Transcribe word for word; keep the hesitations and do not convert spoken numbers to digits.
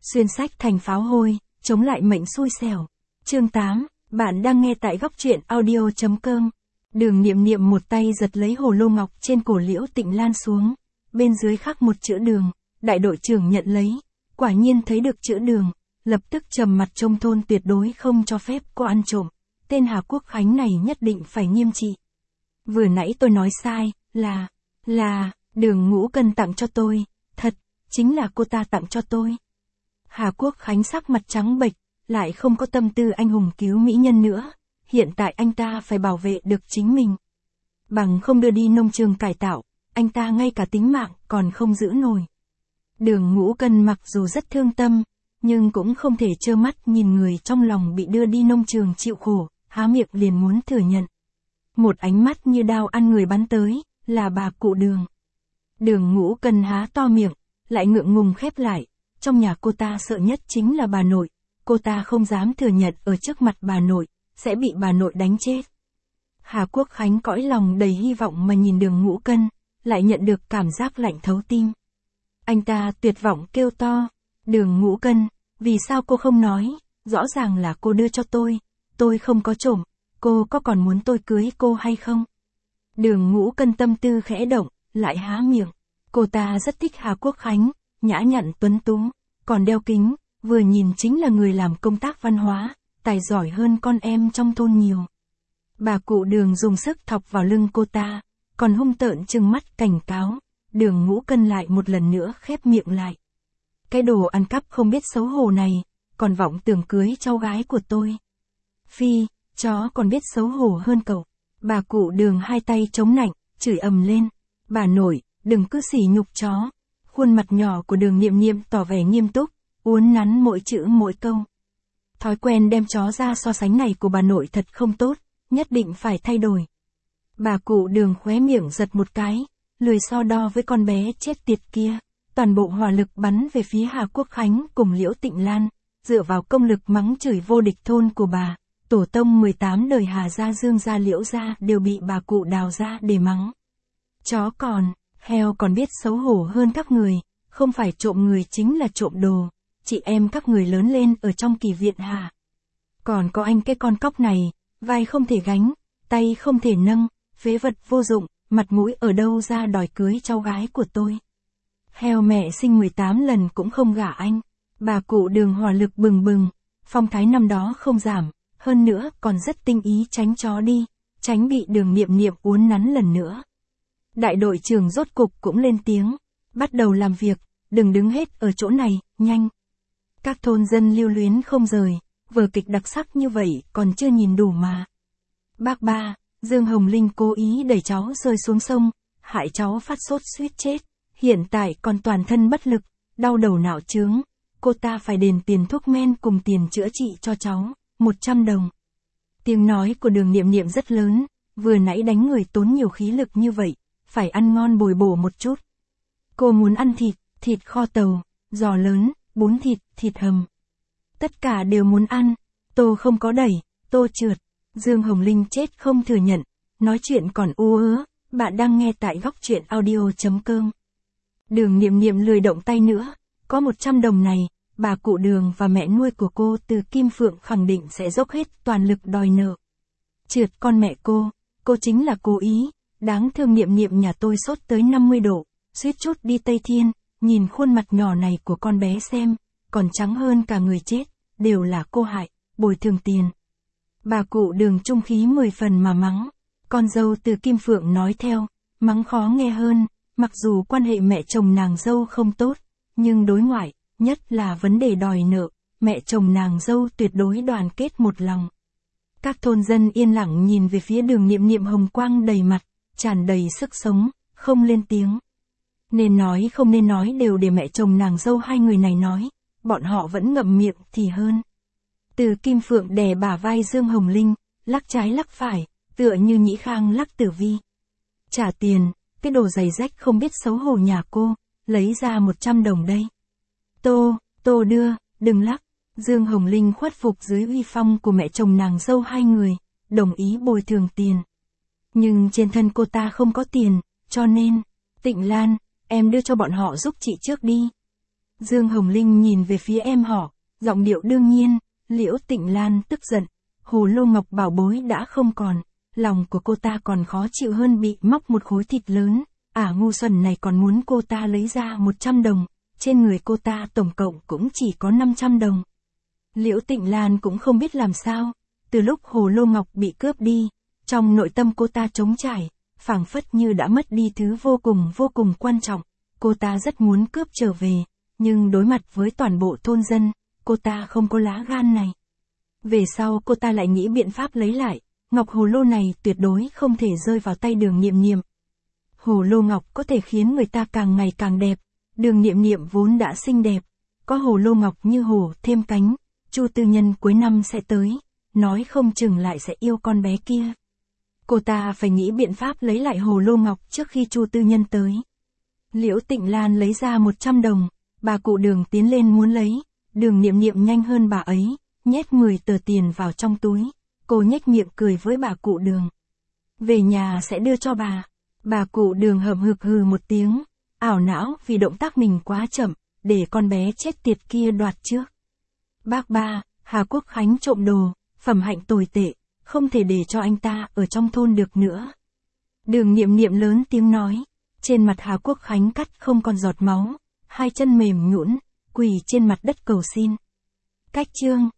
Xuyên sách thành pháo hôi, chống lại mệnh xui xẻo. Chương tám, bạn đang nghe tại góc truyện audio chấm com. Đường Niệm Niệm một tay giật lấy hồ lô ngọc trên cổ Liễu Tịnh Lan xuống, bên dưới khắc một chữ Đường, đại đội trưởng nhận lấy, quả nhiên thấy được chữ Đường, lập tức trầm mặt trông thôn tuyệt đối không cho phép cô ăn trộm, tên Hà Quốc Khánh này nhất định phải nghiêm trị. Vừa nãy tôi nói sai, là, là, Đường Ngũ Cân tặng cho tôi, thật, chính là cô ta tặng cho tôi. Hà Quốc Khánh sắc mặt trắng bệch, lại không có tâm tư anh hùng cứu mỹ nhân nữa, hiện tại anh ta phải bảo vệ được chính mình. Bằng không đưa đi nông trường cải tạo, anh ta ngay cả tính mạng còn không giữ nổi. Đường Ngũ Cân mặc dù rất thương tâm, nhưng cũng không thể trơ mắt nhìn người trong lòng bị đưa đi nông trường chịu khổ, há miệng liền muốn thừa nhận. Một ánh mắt như đao ăn người bắn tới, là bà cụ Đường. Đường Ngũ Cân há to miệng, lại ngượng ngùng khép lại, trong nhà cô ta sợ nhất chính là bà nội, cô ta không dám thừa nhận ở trước mặt bà nội, sẽ bị bà nội đánh chết. Hà Quốc Khánh cõi lòng đầy hy vọng mà nhìn Đường Ngũ Cân, lại nhận được cảm giác lạnh thấu tim. Anh ta tuyệt vọng kêu to, Đường Ngũ Cân, vì sao cô không nói, rõ ràng là cô đưa cho tôi, tôi không có trộm, cô có còn muốn tôi cưới cô hay không? Đường Ngũ Cân tâm tư khẽ động, lại há miệng, cô ta rất thích Hà Quốc Khánh, nhã nhặn tuấn tú, còn đeo kính, vừa nhìn chính là người làm công tác văn hóa, tài giỏi hơn con em trong thôn nhiều. Bà cụ Đường dùng sức thọc vào lưng cô ta, còn hung tợn trừng mắt cảnh cáo, Đường Ngũ Cân lại một lần nữa khép miệng lại. Cái đồ ăn cắp không biết xấu hổ này, còn vọng tưởng cưới cháu gái của tôi. Phi, chó còn biết xấu hổ hơn cậu. Bà cụ Đường hai tay chống nạnh, chửi ầm lên, bà nội, đừng cứ sỉ nhục chó. Khuôn mặt nhỏ của Đường Niệm Niệm tỏ vẻ nghiêm túc, uốn nắn mỗi chữ mỗi câu. Thói quen đem chó ra so sánh này của bà nội thật không tốt, nhất định phải thay đổi. Bà cụ Đường khóe miệng giật một cái, lười so đo với con bé chết tiệt kia, toàn bộ hỏa lực bắn về phía Hà Quốc Khánh cùng Liễu Tịnh Lan, dựa vào công lực mắng chửi vô địch thôn của bà, tổ tông mười tám đời Hà gia Dương gia Liễu gia đều bị bà cụ đào ra để mắng. Chó còn, heo còn biết xấu hổ hơn các người, không phải trộm người chính là trộm đồ, chị em các người lớn lên ở trong kỳ viện hả? Còn có anh cái con cóc này, vai không thể gánh, tay không thể nâng, phế vật vô dụng, mặt mũi ở đâu ra đòi cưới cháu gái của tôi. Heo mẹ sinh mười tám lần cũng không gả anh. Bà cụ Đường hỏa lực bừng bừng, phong thái năm đó không giảm, hơn nữa còn rất tinh ý tránh chó đi, tránh bị Đường Niệm Niệm uốn nắn lần nữa. Đại đội trưởng rốt cục cũng lên tiếng, bắt đầu làm việc, đừng đứng hết ở chỗ này, nhanh. Các thôn dân lưu luyến không rời, vở kịch đặc sắc như vậy còn chưa nhìn đủ mà. Bác ba, Dương Hồng Linh cố ý đẩy cháu rơi xuống sông, hại cháu phát sốt suýt chết, hiện tại còn toàn thân bất lực, đau đầu não chướng, cô ta phải đền tiền thuốc men cùng tiền chữa trị cho cháu, một trăm đồng. Tiếng nói của Đường Niệm Niệm rất lớn, vừa nãy đánh người tốn nhiều khí lực như vậy, phải ăn ngon bồi bổ một chút. Cô muốn ăn thịt, thịt kho tàu, giò lớn, bún thịt, thịt hầm. Tất cả đều muốn ăn, tô không có đẩy, tô trượt. Dương Hồng Linh chết không thừa nhận, nói chuyện còn u ớ, bạn đang nghe tại góc truyện audio chấm com. Đường Niệm Niệm lười động tay nữa, có một trăm đồng này, bà cụ Đường và mẹ nuôi của cô từ Kim Phượng khẳng định sẽ dốc hết toàn lực đòi nợ. Trượt con mẹ cô, cô chính là cố ý, đáng thương Niệm Niệm nhà tôi sốt tới năm mươi độ, suýt chút đi Tây Thiên, nhìn khuôn mặt nhỏ này của con bé xem, còn trắng hơn cả người chết, đều là cô hại, bồi thường tiền. Bà cụ Đường trung khí mười phần mà mắng, con dâu từ Kim Phượng nói theo, mắng khó nghe hơn, mặc dù quan hệ mẹ chồng nàng dâu không tốt, nhưng đối ngoại, nhất là vấn đề đòi nợ, mẹ chồng nàng dâu tuyệt đối đoàn kết một lòng. Các thôn dân yên lặng nhìn về phía Đường Niệm Niệm hồng quang đầy mặt, tràn đầy sức sống, không lên tiếng. Nên nói không nên nói đều để mẹ chồng nàng dâu hai người này nói, bọn họ vẫn ngậm miệng thì hơn. Từ Kim Phượng đè bả vai Dương Hồng Linh, lắc trái lắc phải, tựa như Nhĩ Khang lắc Tử Vi. Trả tiền, cái đồ giày rách không biết xấu hổ nhà cô, lấy ra một trăm đồng đây. Tô, tô đưa, đừng lắc. Dương Hồng Linh khuất phục dưới uy phong của mẹ chồng nàng dâu hai người, đồng ý bồi thường tiền. Nhưng trên thân cô ta không có tiền, cho nên, Tịnh Lan, em đưa cho bọn họ giúp chị trước đi. Dương Hồng Linh nhìn về phía em họ, giọng điệu đương nhiên. Liễu Tịnh Lan tức giận, hồ lô ngọc bảo bối đã không còn, lòng của cô ta còn khó chịu hơn bị móc một khối thịt lớn, ả ngu xuẩn này còn muốn cô ta lấy ra một trăm đồng, trên người cô ta tổng cộng cũng chỉ có năm trăm đồng. Liễu Tịnh Lan cũng không biết làm sao, từ lúc hồ lô ngọc bị cướp đi, trong nội tâm cô ta trống trải, phảng phất như đã mất đi thứ vô cùng vô cùng quan trọng, cô ta rất muốn cướp trở về, nhưng đối mặt với toàn bộ thôn dân, cô ta không có lá gan này. Về sau cô ta lại nghĩ biện pháp lấy lại, ngọc hồ lô này tuyệt đối không thể rơi vào tay Đường Niệm Niệm. Hồ lô ngọc có thể khiến người ta càng ngày càng đẹp, Đường Niệm Niệm vốn đã xinh đẹp, có hồ lô ngọc như hổ thêm cánh, Chu Tư Nhân cuối năm sẽ tới, nói không chừng lại sẽ yêu con bé kia. Cô ta phải nghĩ biện pháp lấy lại hồ lô ngọc trước khi Chu Tư Nhân tới. Liễu Tịnh Lan lấy ra một trăm đồng, bà cụ Đường tiến lên muốn lấy, Đường Niệm Niệm nhanh hơn bà ấy, nhét mười tờ tiền vào trong túi, cô nhếch miệng cười với bà cụ Đường. Về nhà sẽ đưa cho bà. Bà cụ Đường hậm hực hừ một tiếng, ảo não vì động tác mình quá chậm, để con bé chết tiệt kia đoạt trước. Bác ba, Hà Quốc Khánh trộm đồ, phẩm hạnh tồi tệ, không thể để cho anh ta ở trong thôn được nữa. Đường Niệm Niệm lớn tiếng nói, trên mặt Hà Quốc Khánh cắt không còn giọt máu, hai chân mềm nhũn, quỳ trên mặt đất cầu xin. Cách chương